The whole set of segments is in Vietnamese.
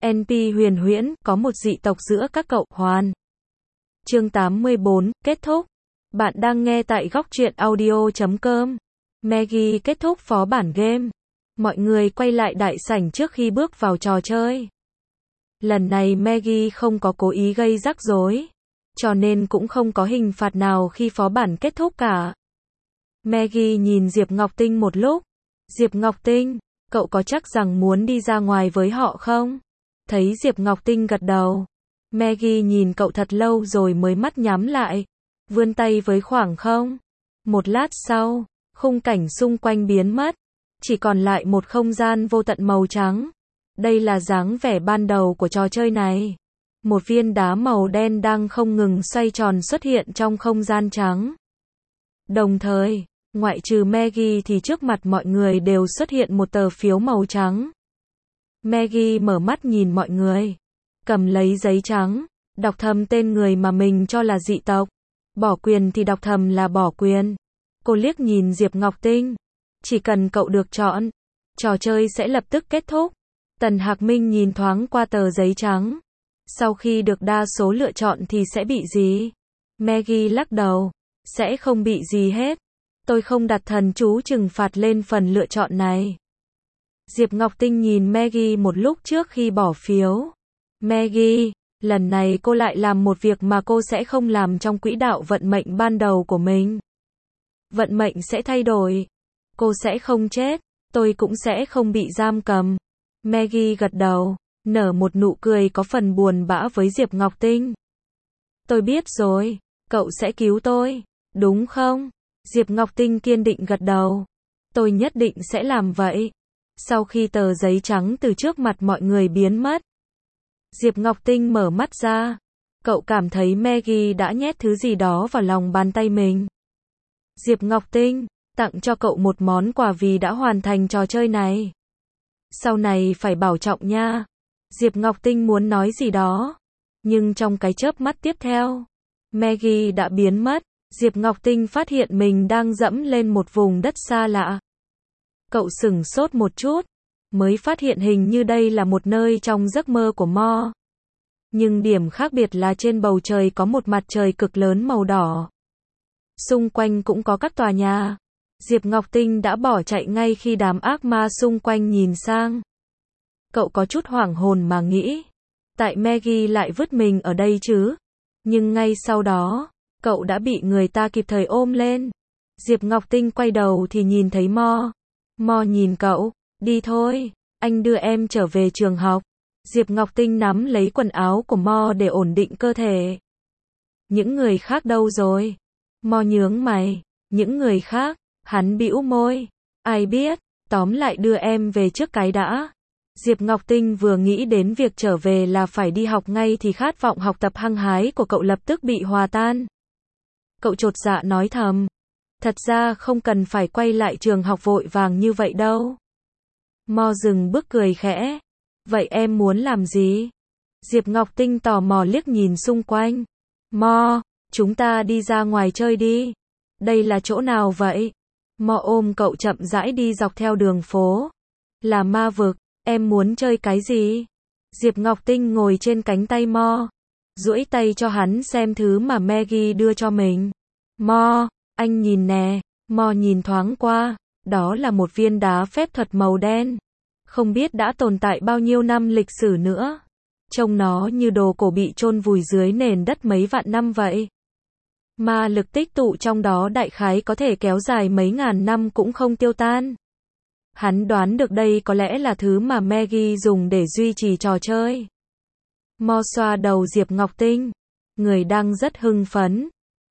NP huyền huyễn, có một dị tộc giữa các cậu, hoàn. Chương 84, kết thúc. Bạn đang nghe tại góc truyện audio.com. Maggie kết thúc phó bản game. Mọi người quay lại đại sảnh trước khi bước vào trò chơi. Lần này Maggie không có cố ý gây rắc rối, cho nên cũng không có hình phạt nào khi phó bản kết thúc cả. Maggie nhìn Diệp Ngọc Tinh một lúc. Diệp Ngọc Tinh, cậu có chắc rằng muốn đi ra ngoài với họ không? Thấy Diệp Ngọc Tinh gật đầu, Maggie nhìn cậu thật lâu rồi mới mắt nhắm lại, vươn tay với khoảng không. Một lát sau, khung cảnh xung quanh biến mất, chỉ còn lại một không gian vô tận màu trắng. Đây là dáng vẻ ban đầu của trò chơi này. Một viên đá màu đen đang không ngừng xoay tròn xuất hiện trong không gian trắng. Đồng thời, ngoại trừ Maggie thì trước mặt mọi người đều xuất hiện một tờ phiếu màu trắng. Maggie mở mắt nhìn mọi người, cầm lấy giấy trắng, đọc thầm tên người mà mình cho là dị tộc. Bỏ quyền thì đọc thầm là bỏ quyền. Cô liếc nhìn Diệp Ngọc Tinh. Chỉ cần cậu được chọn, trò chơi sẽ lập tức kết thúc. Tần Hạc Minh nhìn thoáng qua tờ giấy trắng. Sau khi được đa số lựa chọn thì sẽ bị gì? Maggie lắc đầu. Sẽ không bị gì hết. Tôi không đặt thần chú trừng phạt lên phần lựa chọn này. Diệp Ngọc Tinh nhìn Maggie một lúc trước khi bỏ phiếu. Maggie, lần này cô lại làm một việc mà cô sẽ không làm trong quỹ đạo vận mệnh ban đầu của mình. Vận mệnh sẽ thay đổi. Cô sẽ không chết. Tôi cũng sẽ không bị giam cầm. Maggie gật đầu, nở một nụ cười có phần buồn bã với Diệp Ngọc Tinh. Tôi biết rồi, cậu sẽ cứu tôi, đúng không? Diệp Ngọc Tinh kiên định gật đầu. Tôi nhất định sẽ làm vậy. Sau khi tờ giấy trắng từ trước mặt mọi người biến mất, Diệp Ngọc Tinh mở mắt ra. Cậu cảm thấy Maggie đã nhét thứ gì đó vào lòng bàn tay mình. Diệp Ngọc Tinh, tặng cho cậu một món quà vì đã hoàn thành trò chơi này. Sau này phải bảo trọng nha. Diệp Ngọc Tinh muốn nói gì đó, nhưng trong cái chớp mắt tiếp theo, Maggie đã biến mất. Diệp Ngọc Tinh phát hiện mình đang dẫm lên một vùng đất xa lạ. Cậu sửng sốt một chút, mới phát hiện hình như đây là một nơi trong giấc mơ của Mo. Nhưng điểm khác biệt là trên bầu trời có một mặt trời cực lớn màu đỏ. Xung quanh cũng có các tòa nhà. Diệp Ngọc Tinh đã bỏ chạy ngay khi đám ác ma xung quanh nhìn sang. Cậu có chút hoảng hồn mà nghĩ, tại Maggie lại vứt mình ở đây chứ? Nhưng ngay sau đó, cậu đã bị người ta kịp thời ôm lên. Diệp Ngọc Tinh quay đầu thì nhìn thấy Mo. Mo nhìn cậu, đi thôi, anh đưa em trở về trường học. Diệp Ngọc Tinh nắm lấy quần áo của Mo để ổn định cơ thể. Những người khác đâu rồi? Mo nhướng mày, những người khác, hắn bĩu môi. Ai biết, tóm lại đưa em về trước cái đã. Diệp Ngọc Tinh vừa nghĩ đến việc trở về là phải đi học ngay thì khát vọng học tập hăng hái của cậu lập tức bị hòa tan. Cậu chột dạ nói thầm. Thật ra không cần phải quay lại trường học vội vàng như vậy đâu. Mo dừng bước cười khẽ. Vậy em muốn làm gì? Diệp Ngọc Tinh tò mò liếc nhìn xung quanh. Mo, chúng ta đi ra ngoài chơi đi. Đây là chỗ nào vậy? Mo ôm cậu chậm rãi đi dọc theo đường phố. Là ma vực, em muốn chơi cái gì? Diệp Ngọc Tinh ngồi trên cánh tay Mo, duỗi tay cho hắn xem thứ mà Maggie đưa cho mình. Mo, anh nhìn nè. Mo nhìn thoáng qua, đó là một viên đá phép thuật màu đen. Không biết đã tồn tại bao nhiêu năm lịch sử nữa. Trông nó như đồ cổ bị chôn vùi dưới nền đất mấy vạn năm vậy. Ma lực tích tụ trong đó đại khái có thể kéo dài mấy ngàn năm cũng không tiêu tan. Hắn đoán được đây có lẽ là thứ mà Maggie dùng để duy trì trò chơi. Mo xoa đầu Diệp Ngọc Tinh. Người đang rất hưng phấn.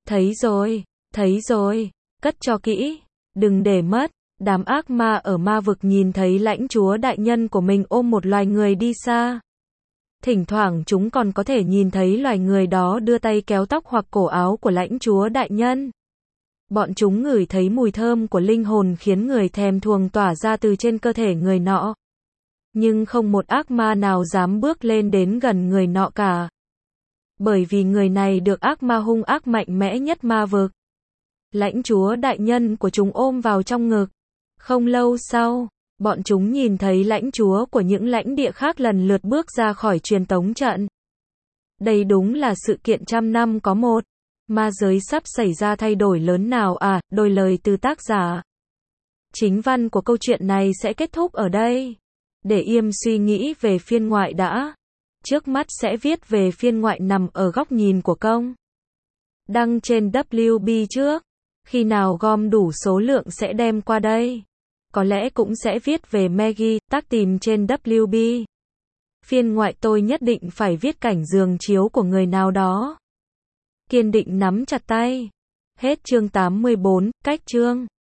Thấy rồi, cất cho kỹ, đừng để mất. Đám ác ma ở ma vực nhìn thấy lãnh chúa đại nhân của mình ôm một loài người đi xa. Thỉnh thoảng chúng còn có thể nhìn thấy loài người đó đưa tay kéo tóc hoặc cổ áo của lãnh chúa đại nhân. Bọn chúng ngửi thấy mùi thơm của linh hồn khiến người thèm thuồng tỏa ra từ trên cơ thể người nọ. Nhưng không một ác ma nào dám bước lên đến gần người nọ cả. Bởi vì người này được ác ma hung ác mạnh mẽ nhất ma vực. Lãnh chúa đại nhân của chúng ôm vào trong ngực. Không lâu sau, Bọn chúng nhìn thấy lãnh chúa của những lãnh địa khác lần lượt bước ra khỏi truyền tống trận. Đây đúng là sự kiện trăm năm có một. Ma giới sắp xảy ra thay đổi lớn nào à, đôi lời từ tác giả. Chính văn của câu chuyện này sẽ kết thúc ở đây. Để Yêm suy nghĩ về phiên ngoại đã. Trước mắt sẽ viết về phiên ngoại nằm ở góc nhìn của công. Đăng trên WB trước. Khi nào gom đủ số lượng sẽ đem qua đây. Có lẽ cũng sẽ viết về Maggie, tác tìm trên WB. Phiên ngoại tôi nhất định phải viết cảnh giường chiếu của người nào đó. Kiên định nắm chặt tay. Hết chương 84, cách chương.